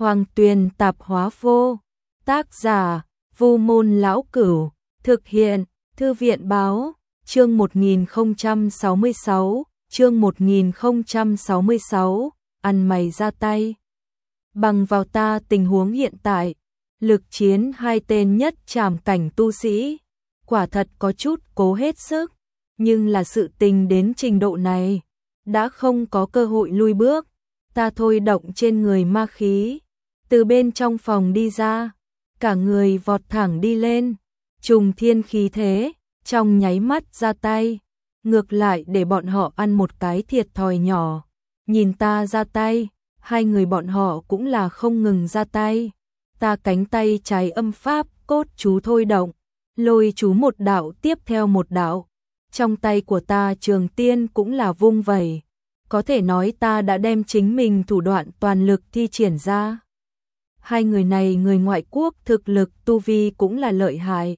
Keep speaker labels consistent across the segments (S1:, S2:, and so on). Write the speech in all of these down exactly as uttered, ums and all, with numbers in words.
S1: Hoàng Tuyền Tạp Hóa Vô. Tác giả: Vu Môn Lão Cửu. Thực hiện: Thư viện Báo. Chương một nghìn không trăm sáu mươi sáu. Chương một nghìn không trăm sáu mươi sáu. Ăn mày ra tay. Bằng vào ta tình huống hiện tại, lực chiến hai tên nhất trảm cảnh tu sĩ, quả thật có chút cố hết sức, nhưng là sự tình đến trình độ này, đã không có cơ hội lui bước. Ta thôi động trên người ma khí, từ bên trong phòng đi ra, cả người vọt thẳng đi lên, trùng thiên khí thế, trong nháy mắt ra tay, ngược lại để bọn họ ăn một cái thiệt thòi nhỏ. Nhìn ta ra tay, hai người bọn họ cũng là không ngừng ra tay. Ta cánh tay trái âm pháp cốt chú thôi động, lôi chú một đạo tiếp theo một đạo. Trong tay của ta trường tiên cũng là vung vẩy, có thể nói ta đã đem chính mình thủ đoạn toàn lực thi triển ra. Hai người này người ngoại quốc, thực lực tu vi cũng là lợi hại.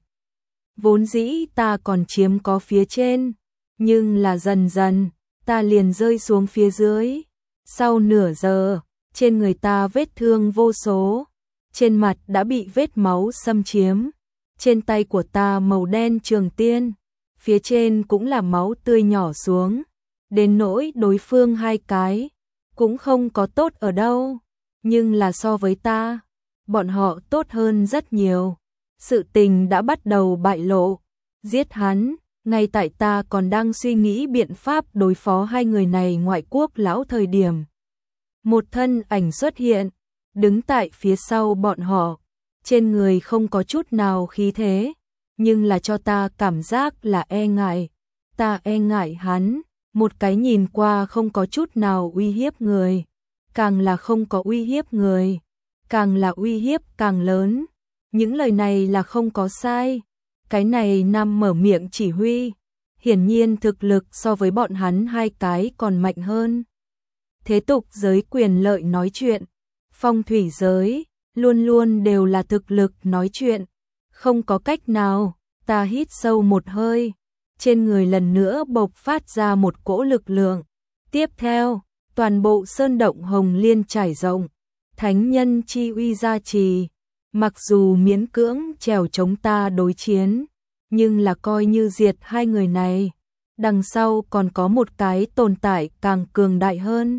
S1: Vốn dĩ ta còn chiếm có phía trên, nhưng là dần dần, ta liền rơi xuống phía dưới. Sau nửa giờ, trên người ta vết thương vô số, trên mặt đã bị vết máu xâm chiếm. Trên tay của ta màu đen trường tiên, phía trên cũng là máu tươi nhỏ xuống. Đến nỗi đối phương hai cái, cũng không có tốt ở đâu, nhưng là so với ta, bọn họ tốt hơn rất nhiều. Sự tình đã bắt đầu bại lộ, giết hắn, ngay tại ta còn đang suy nghĩ biện pháp đối phó hai người này ngoại quốc lão thời điểm. Một thân ảnh xuất hiện, đứng tại phía sau bọn họ, trên người không có chút nào khí thế, nhưng là cho ta cảm giác là e ngại. Ta e ngại hắn, một cái nhìn qua không có chút nào uy hiếp người, càng là không có uy hiếp người, càng là uy hiếp càng lớn. Những lời này là không có sai. Cái này nam mở miệng chỉ huy, hiển nhiên thực lực so với bọn hắn hai cái còn mạnh hơn. Thế tục giới quyền lợi nói chuyện, phong thủy giới luôn luôn đều là thực lực nói chuyện, không có cách nào. Ta hít sâu một hơi, trên người lần nữa bộc phát ra một cỗ lực lượng. Tiếp theo, toàn bộ sơn động hồng liên trải rộng, thánh nhân chi uy gia trì. Mặc dù miễn cưỡng trèo chống ta đối chiến, nhưng là coi như diệt hai người này, đằng sau còn có một cái tồn tại càng cường đại hơn.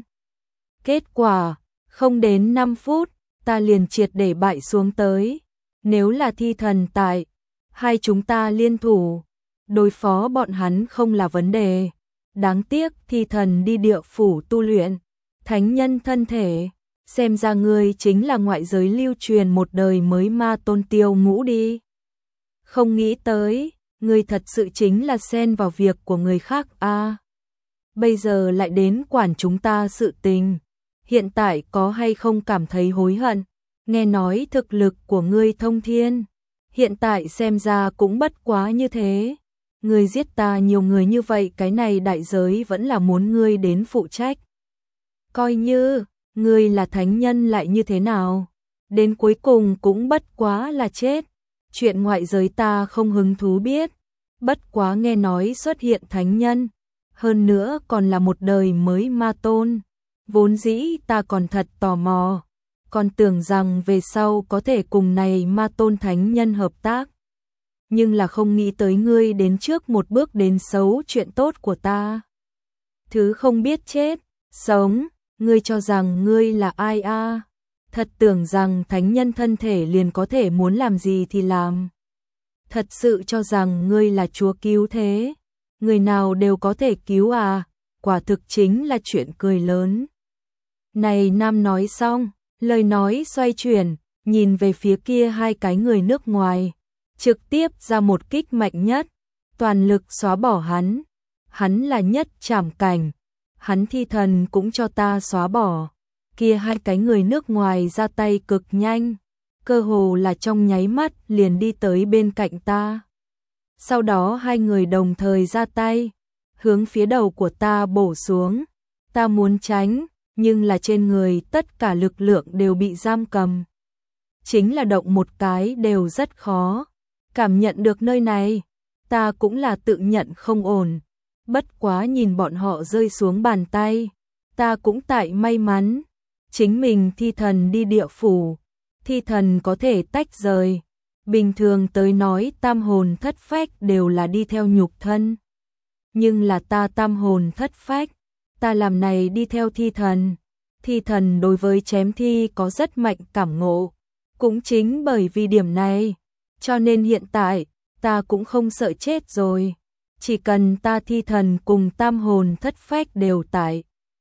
S1: Kết quả, không đến năm phút, ta liền triệt để bại xuống tới. Nếu là thi thần tại, hai chúng ta liên thủ, đối phó bọn hắn không là vấn đề. Đáng tiếc thi thần đi địa phủ tu luyện, thánh nhân thân thể. Xem ra ngươi chính là ngoại giới lưu truyền một đời mới ma tôn Tiêu Ngũ đi. Không nghĩ tới, ngươi thật sự chính là xen vào việc của người khác a. À, bây giờ lại đến quản chúng ta sự tình. Hiện tại có hay không cảm thấy hối hận? Nghe nói thực lực của ngươi thông thiên, hiện tại xem ra cũng bất quá như thế. Ngươi giết ta nhiều người như vậy, cái này đại giới vẫn là muốn ngươi đến phụ trách. Coi như ngươi là thánh nhân lại như thế nào? Đến cuối cùng cũng bất quá là chết. Chuyện ngoại giới ta không hứng thú biết. Bất quá nghe nói xuất hiện thánh nhân, hơn nữa còn là một đời mới ma tôn. Vốn dĩ ta còn thật tò mò, còn tưởng rằng về sau có thể cùng này ma tôn thánh nhân hợp tác. Nhưng là không nghĩ tới ngươi đến trước một bước đến xấu chuyện tốt của ta. Thứ không biết chết, sống. Ngươi cho rằng ngươi là ai a? À? Thật tưởng rằng thánh nhân thân thể liền có thể muốn làm gì thì làm. Thật sự cho rằng ngươi là chúa cứu thế, người nào đều có thể cứu à? Quả thực chính là chuyện cười lớn. Này nam nói xong, lời nói xoay chuyển, nhìn về phía kia hai cái người nước ngoài, trực tiếp ra một kích mạnh nhất, toàn lực xóa bỏ hắn. Hắn là nhất trảm cảnh, hắn thi thần cũng cho ta xóa bỏ. Kia hai cái người nước ngoài ra tay cực nhanh, cơ hồ là trong nháy mắt liền đi tới bên cạnh ta. Sau đó hai người đồng thời ra tay, hướng phía đầu của ta bổ xuống. Ta muốn tránh, nhưng là trên người tất cả lực lượng đều bị giam cầm. Chính là động một cái đều rất khó. Cảm nhận được nơi này, ta cũng là tự nhận không ổn. Bất quá nhìn bọn họ rơi xuống bàn tay, ta cũng tại may mắn. chính mình thi thần đi địa phủ, thi thần có thể tách rời. Bình thường tới nói tam hồn thất phách đều là đi theo nhục thân. Nhưng là ta tam hồn thất phách, ta làm này đi theo thi thần. Thi thần đối với chém thi có rất mạnh cảm ngộ. Cũng chính bởi vì điểm này, cho nên hiện tại, ta cũng không sợ chết rồi. Chỉ cần ta thi thần cùng tam hồn thất phách đều tại,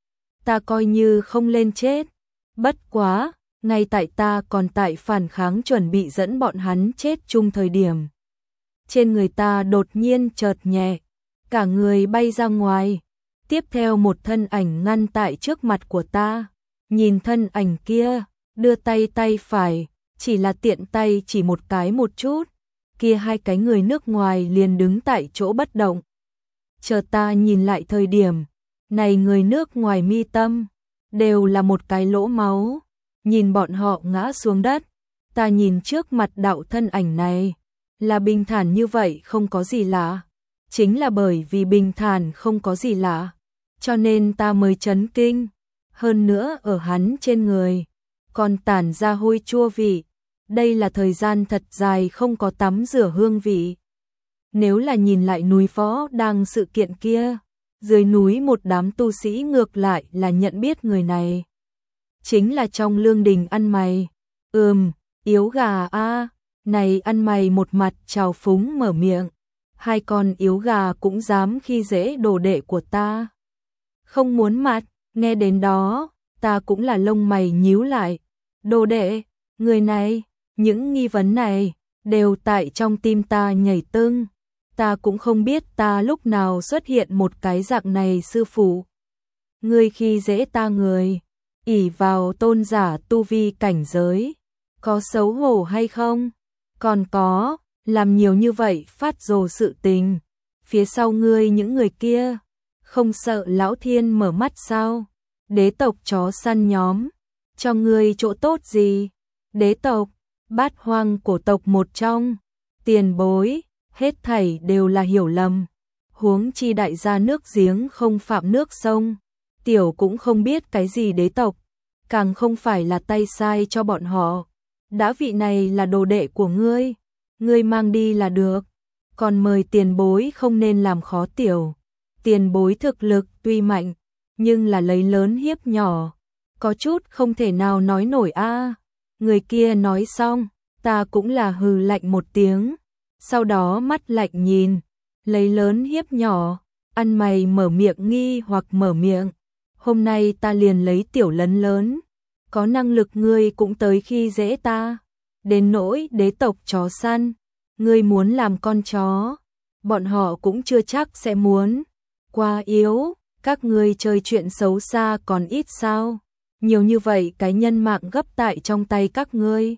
S1: ta coi như không lên chết. Bất quá, ngay tại ta còn tại phản kháng chuẩn bị dẫn bọn hắn chết chung thời điểm. Trên người ta đột nhiên chợt nhẹ, cả người bay ra ngoài. Tiếp theo một thân ảnh ngăn tại trước mặt của ta. Nhìn thân ảnh kia, đưa tay tay phải, chỉ là tiện tay chỉ một cái một chút. Kia hai cái người nước ngoài liền đứng tại chỗ bất động. Chờ ta nhìn lại thời điểm, này người nước ngoài mi tâm, đều là một cái lỗ máu. Nhìn bọn họ ngã xuống đất, ta nhìn trước mặt đạo thân ảnh này, là bình thản như vậy không có gì lạ. Chính là bởi vì bình thản không có gì lạ, cho nên ta mới chấn kinh. Hơn nữa ở hắn trên người, còn tản ra hôi chua vị. Đây là thời gian thật dài không có tắm rửa hương vị. Nếu là nhìn lại núi Võ Đang sự kiện kia, dưới núi một đám tu sĩ ngược lại là nhận biết người này. Chính là trong lương đình ăn mày. Ừm, yếu gà a, này ăn mày một mặt trào phúng mở miệng. Hai con yếu gà cũng dám khi dễ đồ đệ của ta. Không muốn mặt, nghe đến đó, ta cũng là lông mày nhíu lại. Đồ đệ, người này, những nghi vấn này, đều tại trong tim ta nhảy tưng. Ta cũng không biết ta lúc nào xuất hiện một cái dạng này sư phụ. Ngươi khi dễ ta người, ỷ vào tôn giả tu vi cảnh giới, có xấu hổ hay không? Còn có, làm nhiều như vậy phát rồ sự tình, phía sau ngươi những người kia, không sợ lão thiên mở mắt sao? Đế tộc chó săn nhóm, cho ngươi chỗ tốt gì? Đế tộc, bát hoang cổ tộc một trong, tiền bối, hết thảy đều là hiểu lầm. Huống chi đại gia nước giếng không phạm nước sông, tiểu cũng không biết cái gì đế tộc, càng không phải là tay sai cho bọn họ. Đã vị này là đồ đệ của ngươi, ngươi mang đi là được, còn mời tiền bối không nên làm khó tiểu. Tiền bối thực lực tuy mạnh, nhưng là lấy lớn hiếp nhỏ, có chút không thể nào nói nổi a. Người kia nói xong, ta cũng là hừ lạnh một tiếng, sau đó mắt lạnh nhìn, lấy lớn hiếp nhỏ, ăn mày mở miệng nghi hoặc mở miệng. Hôm nay ta liền lấy tiểu lấn lớn, có năng lực ngươi cũng tới khi dễ ta. Đến nỗi đế tộc chó săn, ngươi muốn làm con chó, bọn họ cũng chưa chắc sẽ muốn. Quá yếu, các ngươi chơi chuyện xấu xa còn ít sao? Nhiều như vậy cái nhân mạng gấp tại trong tay các ngươi,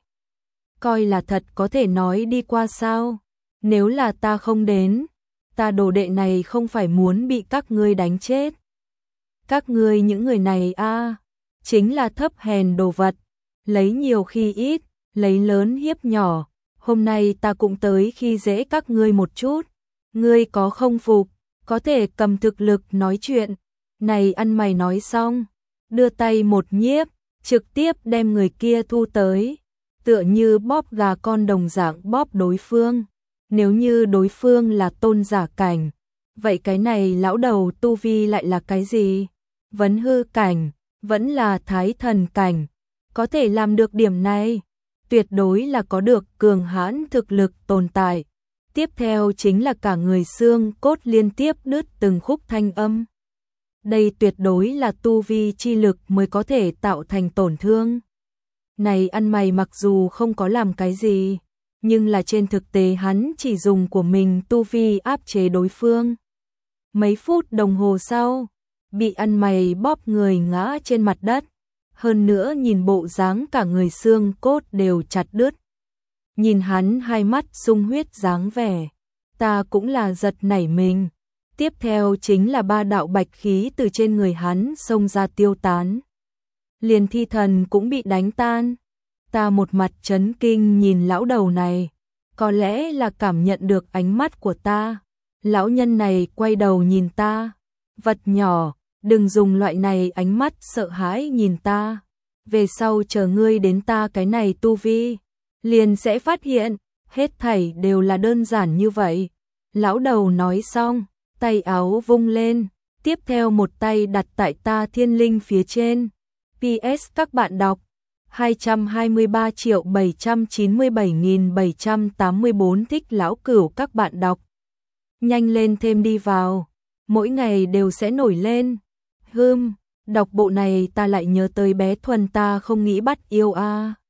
S1: coi là thật có thể nói đi qua sao? Nếu là ta không đến, ta đồ đệ này không phải muốn bị các ngươi đánh chết. Các ngươi những người này a, chính là thấp hèn đồ vật, lấy nhiều khi ít, lấy lớn hiếp nhỏ. Hôm nay ta cũng tới khi dễ các ngươi một chút. Ngươi có không phục, có thể cầm thực lực nói chuyện. Này ăn mày nói xong, đưa tay một nhiếp, trực tiếp đem người kia thu tới, tựa như bóp gà con đồng dạng bóp đối phương. Nếu như đối phương là tôn giả cảnh, vậy cái này lão đầu tu vi lại là cái gì? Vấn hư cảnh, vẫn là thái thần cảnh, có thể làm được điểm này, tuyệt đối là có được cường hãn thực lực tồn tại. Tiếp theo chính là cả người xương cốt liên tiếp đứt từng khúc thanh âm. Đây tuyệt đối là tu vi chi lực mới có thể tạo thành tổn thương. Này ăn mày mặc dù không có làm cái gì, nhưng là trên thực tế hắn chỉ dùng của mình tu vi áp chế đối phương. Mấy phút đồng hồ sau, bị ăn mày bóp người ngã trên mặt đất, hơn nữa nhìn bộ dáng cả người xương cốt đều chặt đứt. Nhìn hắn hai mắt sung huyết dáng vẻ, ta cũng là giật nảy mình. Tiếp theo chính là ba đạo bạch khí từ trên người hắn xông ra tiêu tán. Liền thi thần cũng bị đánh tan. Ta một mặt chấn kinh nhìn lão đầu này, có lẽ là cảm nhận được ánh mắt của ta. Lão nhân này quay đầu nhìn ta, vật nhỏ, đừng dùng loại này ánh mắt sợ hãi nhìn ta. về sau chờ ngươi đến ta cái này tu vi, liền sẽ phát hiện, hết thảy đều là đơn giản như vậy. Lão đầu nói xong, tay áo vung lên, tiếp theo một tay đặt tại ta thiên linh phía trên. pê ét các bạn đọc hai trăm hai mươi ba triệu bảy trăm chín mươi bảy nghìn bảy trăm tám mươi bốn thích lão cửu các bạn đọc. Nhanh lên thêm đi vào, mỗi ngày đều sẽ nổi lên. Hưm, đọc bộ này ta lại nhớ tới bé Thuần ta không nghĩ bắt yêu a. À.